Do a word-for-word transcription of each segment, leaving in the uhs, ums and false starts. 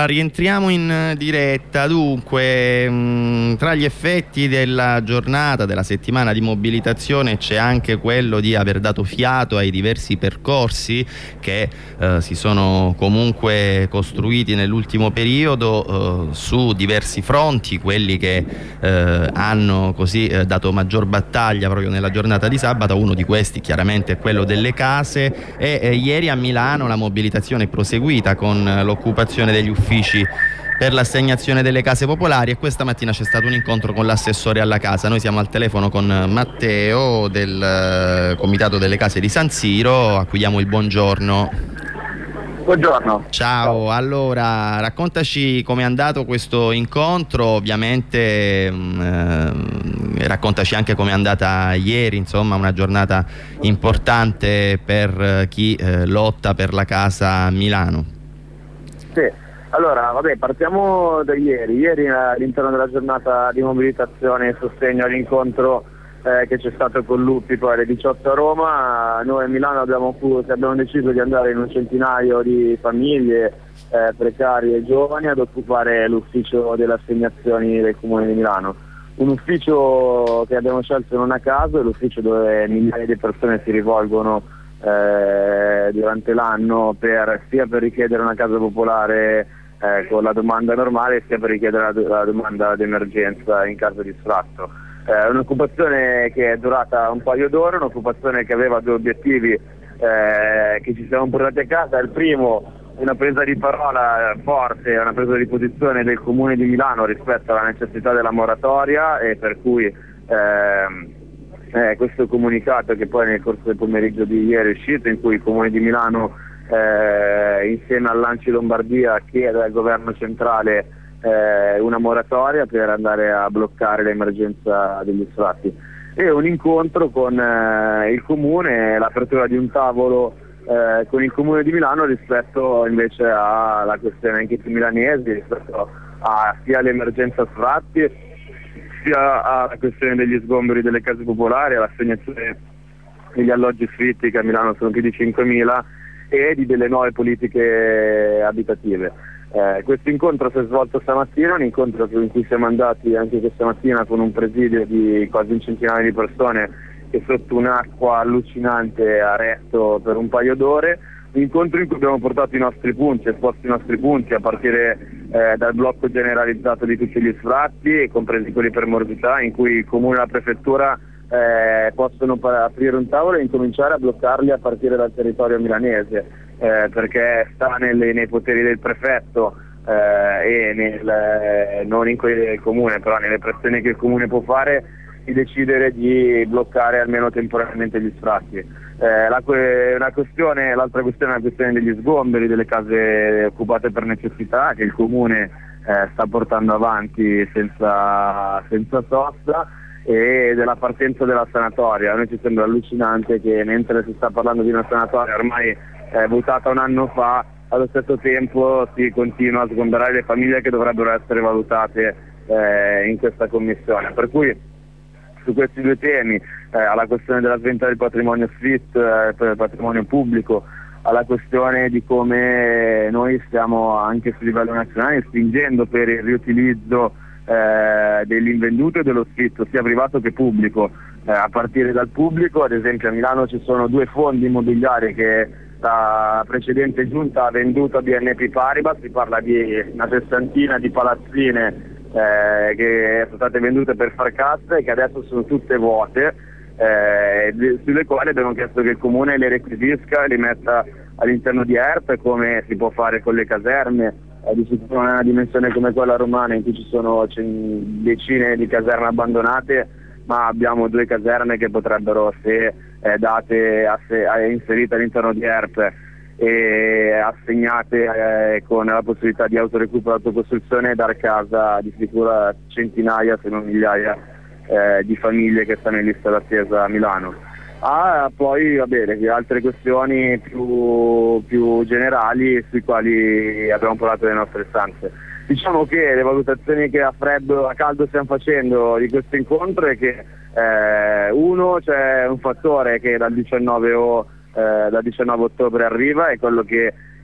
rientriamo in diretta. Dunque, mh, tra gli effetti della giornata, della settimana di mobilitazione, c'è anche quello di aver dato fiato ai diversi percorsi che eh, si sono comunque costruiti nell'ultimo periodo eh, su diversi fronti, quelli che eh, hanno così eh, dato maggior battaglia proprio nella giornata di sabato. Uno di questi chiaramente è quello delle case e eh, ieri a Milano la mobilitazione è proseguita con eh, l'occupazione degli uffici per l'assegnazione delle case popolari, e questa mattina c'è stato un incontro con l'assessore alla casa. Noi siamo al telefono con Matteo del uh, Comitato delle Case di San Siro, a cui diamo il buongiorno. Buongiorno. Ciao, allora raccontaci com'è andato questo incontro, ovviamente mh, eh, raccontaci anche com'è andata ieri, insomma una giornata importante per chi eh, lotta per la casa a Milano. Sì. Allora, vabbè, partiamo da ieri. Ieri all'interno della giornata di mobilitazione e sostegno all'incontro eh, che c'è stato con Lupi poi alle diciotto a Roma, noi a Milano abbiamo, abbiamo deciso di andare in un centinaio di famiglie eh, precarie e giovani ad occupare l'ufficio delle assegnazioni del Comune di Milano. Un ufficio che abbiamo scelto non a caso, è l'ufficio dove migliaia di persone si rivolgono eh, durante l'anno per, sia per richiedere una casa popolare Eh, con la domanda normale, sia per richiedere la, la domanda d'emergenza in caso di sfratto. È eh, un'occupazione che è durata un paio d'ore, un'occupazione che aveva due obiettivi eh, che ci siamo portati a casa. Il primo, una presa di parola forte, una presa di posizione del Comune di Milano rispetto alla necessità della moratoria, e per cui eh, eh, questo comunicato che poi nel corso del pomeriggio di ieri è uscito, in cui il Comune di Milano Eh, insieme all'Anci Lombardia chiede al governo centrale eh, una moratoria per andare a bloccare l'emergenza degli sfratti, e un incontro con eh, il Comune, l'apertura di un tavolo eh, con il Comune di Milano rispetto invece alla questione anche più milanesi, rispetto a sia all'emergenza sfratti sia alla questione degli sgomberi delle case popolari, all'assegnazione degli alloggi sfitti, che a Milano sono più di cinquemila, e di delle nuove politiche abitative. Eh, questo incontro si è svolto stamattina, un incontro in cui siamo andati anche questa mattina con un presidio di quasi un centinaio di persone che sotto un'acqua allucinante ha retto per un paio d'ore, un incontro in cui abbiamo portato i nostri punti, esposto i nostri punti a partire eh, dal blocco generalizzato di tutti gli sfratti, compresi quelli per morbidità, in cui il Comune e la Prefettura Eh, possono aprire un tavolo e incominciare a bloccarli a partire dal territorio milanese, eh, perché sta nelle, nei poteri del prefetto eh, e nel, eh, non in quelli del Comune, però nelle pressioni che il Comune può fare, di decidere di bloccare almeno temporaneamente gli sfratti. Eh, la, una questione, l'altra questione è la questione degli sgomberi delle case occupate per necessità, che il Comune eh, sta portando avanti senza, senza sosta, e della partenza della sanatoria. A noi ci sembra allucinante che mentre si sta parlando di una sanatoria ormai eh, votata un anno fa, allo stesso tempo si continua a sgomberare le famiglie che dovrebbero essere valutate eh, in questa commissione. Per cui su questi due temi, eh, alla questione della sventa del patrimonio S V I T, eh, per il patrimonio pubblico, alla questione di come noi stiamo anche su livello nazionale spingendo per il riutilizzo Eh, dell'invenduto e dello scritto, sia privato che pubblico. Eh, a partire dal pubblico, ad esempio a Milano ci sono due fondi immobiliari che la precedente giunta ha venduto a B N P Paribas, si parla di una sessantina di palazzine eh, che sono state vendute per far cassa e che adesso sono tutte vuote, eh, sulle quali abbiamo chiesto che il Comune le requisisca e le metta all'interno di E R P, come si può fare con le caserme. Eh, di sicuro una dimensione come quella romana, in cui ci sono decine di caserme abbandonate, ma abbiamo due caserme che potrebbero, se eh, date asse, eh, inserite all'interno di E R P e assegnate eh, con la possibilità di autorecupero e autocostruzione, dar casa di sicuro a centinaia se non migliaia eh, di famiglie che stanno in lista d'attesa a Milano. Ah, poi va bene, altre questioni più, più generali sui quali abbiamo parlato delle nostre istanze. Diciamo che le valutazioni che a freddo, a caldo stiamo facendo di questo incontro è che eh, uno, c'è un fattore che dal diciannove, o, eh, dal diciannove ottobre arriva, è quello che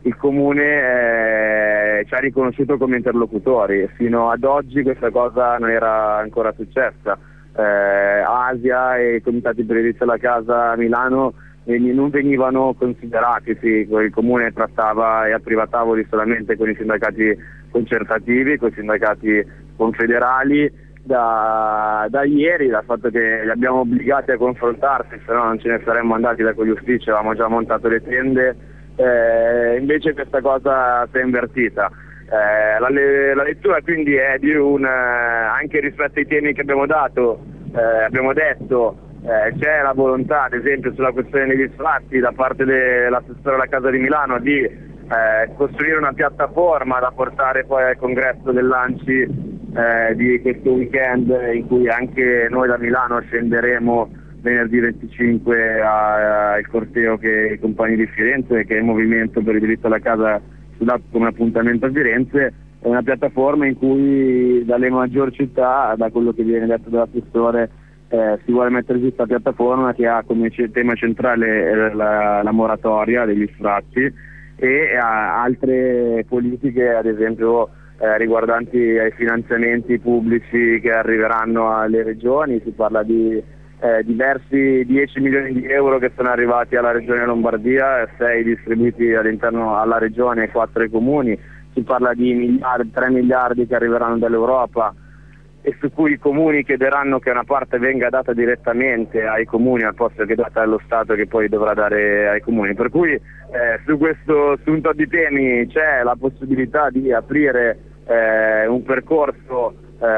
il Comune eh, ci ha riconosciuto come interlocutori. Fino ad oggi questa cosa non era ancora successa. Eh, Asia e i comitati per l'edilizia alla casa a Milano eh, non venivano considerati, sì, il Comune trattava e apriva tavoli solamente con i sindacati concertativi, con i sindacati confederali. Da, da ieri, dal fatto che li abbiamo obbligati a confrontarsi, se no non ce ne saremmo andati da quegli uffici, avevamo già montato le tende, eh, invece questa cosa si è invertita. Eh, la, la lettura quindi è di un, eh, anche rispetto ai temi che abbiamo dato, eh, abbiamo detto, eh, c'è la volontà, ad esempio sulla questione degli sfratti da parte dell'assessore alla Casa di Milano di eh, costruire una piattaforma da portare poi al congresso dell'Anci Eh, di questo weekend, in cui anche noi da Milano scenderemo venerdì venticinque al corteo che i compagni di Firenze, che è il Movimento per il diritto alla casa dato come appuntamento a Firenze. È una piattaforma in cui dalle maggiori città, da quello che viene detto dall'assessore, eh, si vuole mettere giù questa piattaforma che ha come tema centrale la, la moratoria degli sfratti e ha altre politiche, ad esempio Eh, riguardanti ai finanziamenti pubblici che arriveranno alle regioni. Si parla di eh, diversi dieci milioni di euro che sono arrivati alla regione Lombardia, sei distribuiti all'interno alla regione e quattro ai comuni. Si parla di miliardi, tre miliardi che arriveranno dall'Europa e su cui i comuni chiederanno che una parte venga data direttamente ai comuni al posto che data allo Stato, che poi dovrà dare ai comuni. Per cui eh, su questo assunto di temi c'è la possibilità di aprire eh, un percorso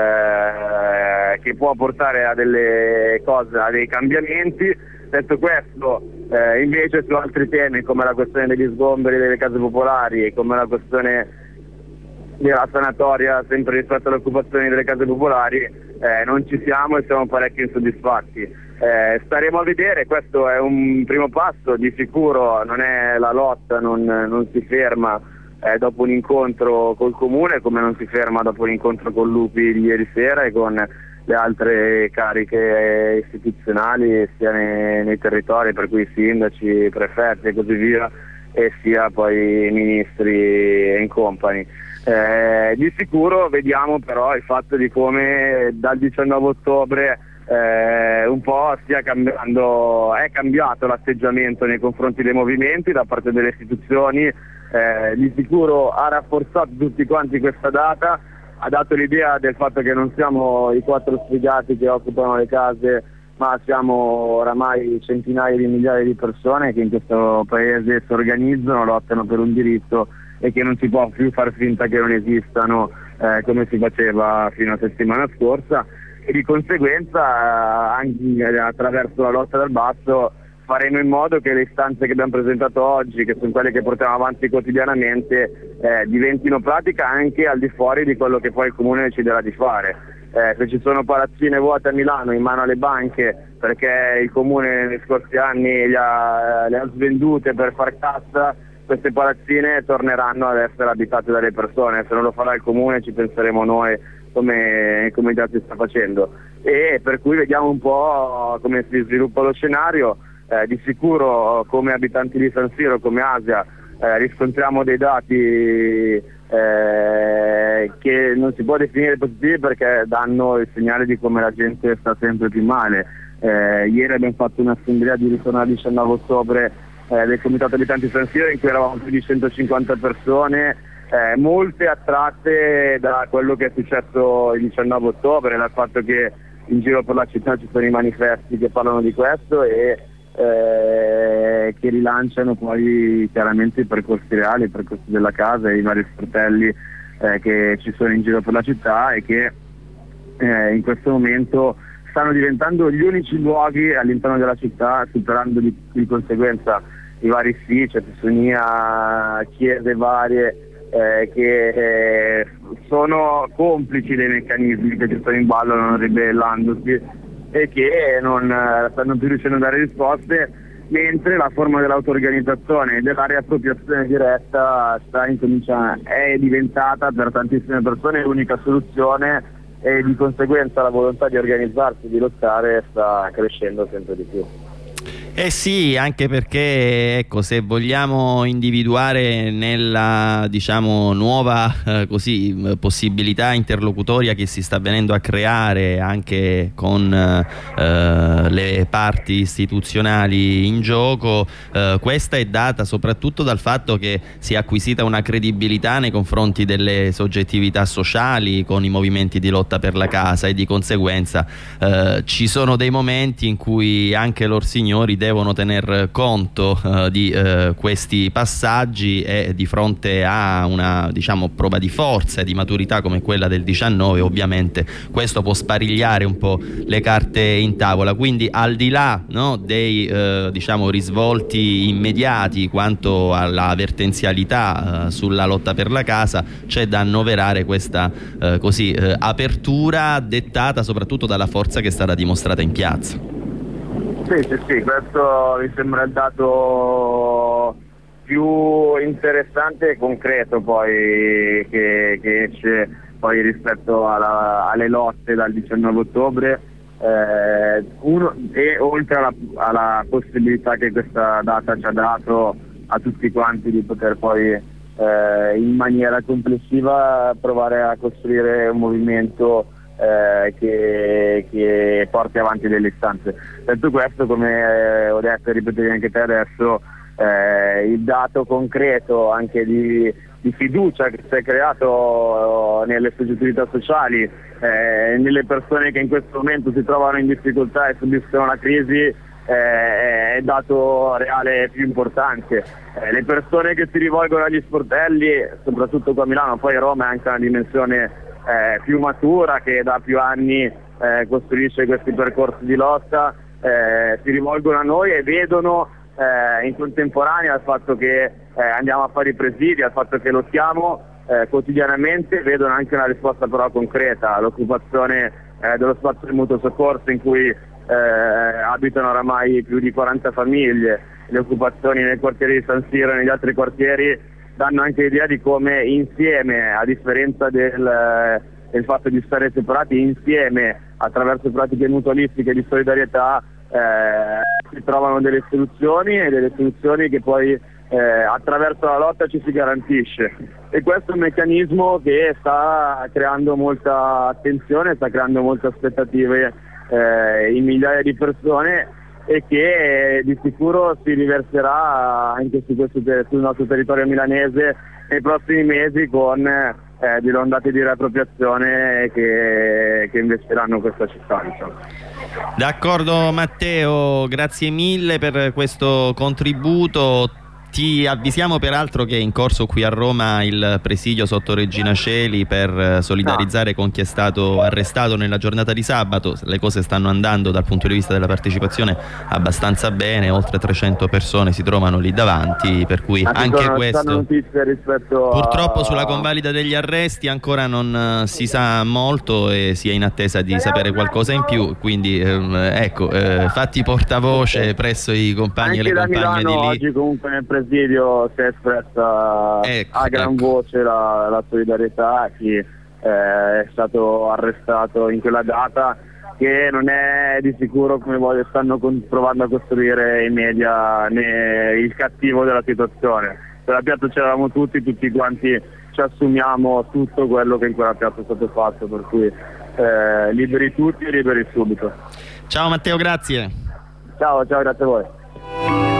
eh, che può portare a delle cose, a dei cambiamenti. Detto questo, eh, invece su altri temi come la questione degli sgomberi delle case popolari e come la questione della sanatoria, sempre rispetto alle occupazioni delle case popolari, eh, non ci siamo e siamo parecchio insoddisfatti. Eh, staremo a vedere, questo è un primo passo, di sicuro non è la lotta, non, non si ferma eh, dopo un incontro col Comune, come non si ferma dopo un incontro con Lupi di ieri sera e con le altre cariche istituzionali sia nei, nei territori, per cui sindaci, prefetti e così via, e sia poi ministri e in company. Eh, di sicuro vediamo però il fatto di come dal diciannove ottobre eh, un po' stia cambiando, è cambiato l'atteggiamento nei confronti dei movimenti da parte delle istituzioni. Eh, di sicuro ha rafforzato tutti quanti questa data, ha dato l'idea del fatto che non siamo i quattro sfigati che occupano le case, ma siamo oramai centinaia di migliaia di persone che in questo paese si organizzano, lottano per un diritto e che non si può più far finta che non esistano eh, come si faceva fino a settimana scorsa, e di conseguenza anche attraverso la lotta dal basso faremo in modo che le istanze che abbiamo presentato oggi, che sono quelle che portiamo avanti quotidianamente, eh, diventino pratica anche al di fuori di quello che poi il Comune deciderà di fare. Eh, se ci sono palazzine vuote a Milano in mano alle banche perché il Comune negli scorsi anni le ha, le ha svendute per far cassa, queste palazzine torneranno ad essere abitate dalle persone. Se non lo farà il Comune ci penseremo noi, come, come già si sta facendo, e per cui vediamo un po' come si sviluppa lo scenario. Eh, di sicuro come abitanti di San Siro, come Asia, eh, riscontriamo dei dati eh, che non si può definire positivi perché danno il segnale di come la gente sta sempre più male. Eh, ieri abbiamo fatto un'assemblea di ritorno al diciannove ottobre eh, del Comitato Abitanti San Siro, in cui eravamo più di centocinquanta persone, eh, molte attratte da quello che è successo il diciannove ottobre, dal fatto che in giro per la città ci sono i manifesti che parlano di questo e Eh, che rilanciano poi chiaramente i percorsi reali, i percorsi della casa e i vari sportelli eh, che ci sono in giro per la città e che eh, in questo momento stanno diventando gli unici luoghi all'interno della città, superando di, di conseguenza i vari sfici, Pissonia, chiese varie eh, che eh, sono complici dei meccanismi che ci sono in ballo, non ribellandosi, e che non uh, stanno più riuscendo a dare risposte, mentre la forma dell'auto-organizzazione e della riappropriazione diretta sta incominciando, è diventata per tantissime persone l'unica soluzione, e di conseguenza la volontà di organizzarsi, di lottare sta crescendo sempre di più. Eh sì, anche perché ecco, se vogliamo individuare nella diciamo nuova eh, così, possibilità interlocutoria che si sta venendo a creare anche con eh, le parti istituzionali in gioco, eh, questa è data soprattutto dal fatto che si è acquisita una credibilità nei confronti delle soggettività sociali con i movimenti di lotta per la casa, e di conseguenza eh, ci sono dei momenti in cui anche lor signori devono tener conto uh, di uh, questi passaggi, e di fronte a una diciamo prova di forza e di maturità come quella del diciannove, ovviamente questo può sparigliare un po' le carte in tavola. Quindi al di là no, dei uh, diciamo risvolti immediati quanto alla vertenzialità uh, sulla lotta per la casa, c'è da annoverare questa uh, così uh, apertura dettata soprattutto dalla forza che è stata dimostrata in piazza. Sì, sì, sì, questo mi sembra il dato più interessante e concreto poi che, che esce poi rispetto alla, alle lotte dal diciannove ottobre, eh, uno, e oltre alla, alla possibilità che questa data ci ha dato a tutti quanti di poter poi eh, in maniera complessiva provare a costruire un movimento Eh, che, che porti avanti delle istanze. Detto questo, come eh, ho detto e ripetevi anche te adesso, eh, il dato concreto anche di, di fiducia che si è creato nelle soggettività sociali, eh, nelle persone che in questo momento si trovano in difficoltà e subiscono la crisi, eh, è il dato reale più importante. Eh, le persone che si rivolgono agli sportelli, soprattutto qua a Milano, poi a Roma è anche una dimensione Eh, più matura, che da più anni eh, costruisce questi percorsi di lotta, eh, si rivolgono a noi e vedono eh, in contemporanea al fatto che eh, andiamo a fare i presidi, al fatto che lottiamo eh, quotidianamente, vedono anche una risposta però concreta. L'occupazione eh, dello spazio di mutuo soccorso, in cui eh, abitano oramai più di quaranta famiglie, le occupazioni nel quartiere di San Siro e negli altri quartieri danno anche l'idea di come insieme, a differenza del, del fatto di stare separati, insieme attraverso pratiche mutualistiche di solidarietà eh, si trovano delle soluzioni, e delle soluzioni che poi eh, attraverso la lotta ci si garantisce. E questo è un meccanismo che sta creando molta attenzione, sta creando molte aspettative eh, in migliaia di persone, e che di sicuro si riverserà anche su questo, sul nostro territorio milanese nei prossimi mesi, con eh, delle ondate di riappropriazione che, che investiranno questa città, diciamo. D'accordo Matteo, grazie mille per questo contributo. Ti avvisiamo peraltro che è in corso qui a Roma il presidio sotto Regina Coeli per solidarizzare con chi è stato arrestato nella giornata di sabato. Le cose stanno andando dal punto di vista della partecipazione abbastanza bene, oltre trecento persone si trovano lì davanti, per cui Ma anche sono, questo rispetto purtroppo a... sulla convalida degli arresti ancora non si sa molto e si è in attesa di sapere qualcosa in più, quindi ehm, ecco, eh, fatti portavoce presso i compagni anche e le da compagne Milano, di lì. oggi comunque nel presidio si è espressa ecco, a gran ecco. voce la, la solidarietà a chi eh, è stato arrestato in quella data, che non è di sicuro, come voglio, stanno provando a costruire i media, né il cattivo della situazione. Per la piazza c'eravamo tutti, tutti quanti ci assumiamo tutto quello che in quella piazza è stato fatto, per cui eh, liberi tutti e liberi subito. Ciao Matteo, grazie. Ciao, ciao, grazie a voi.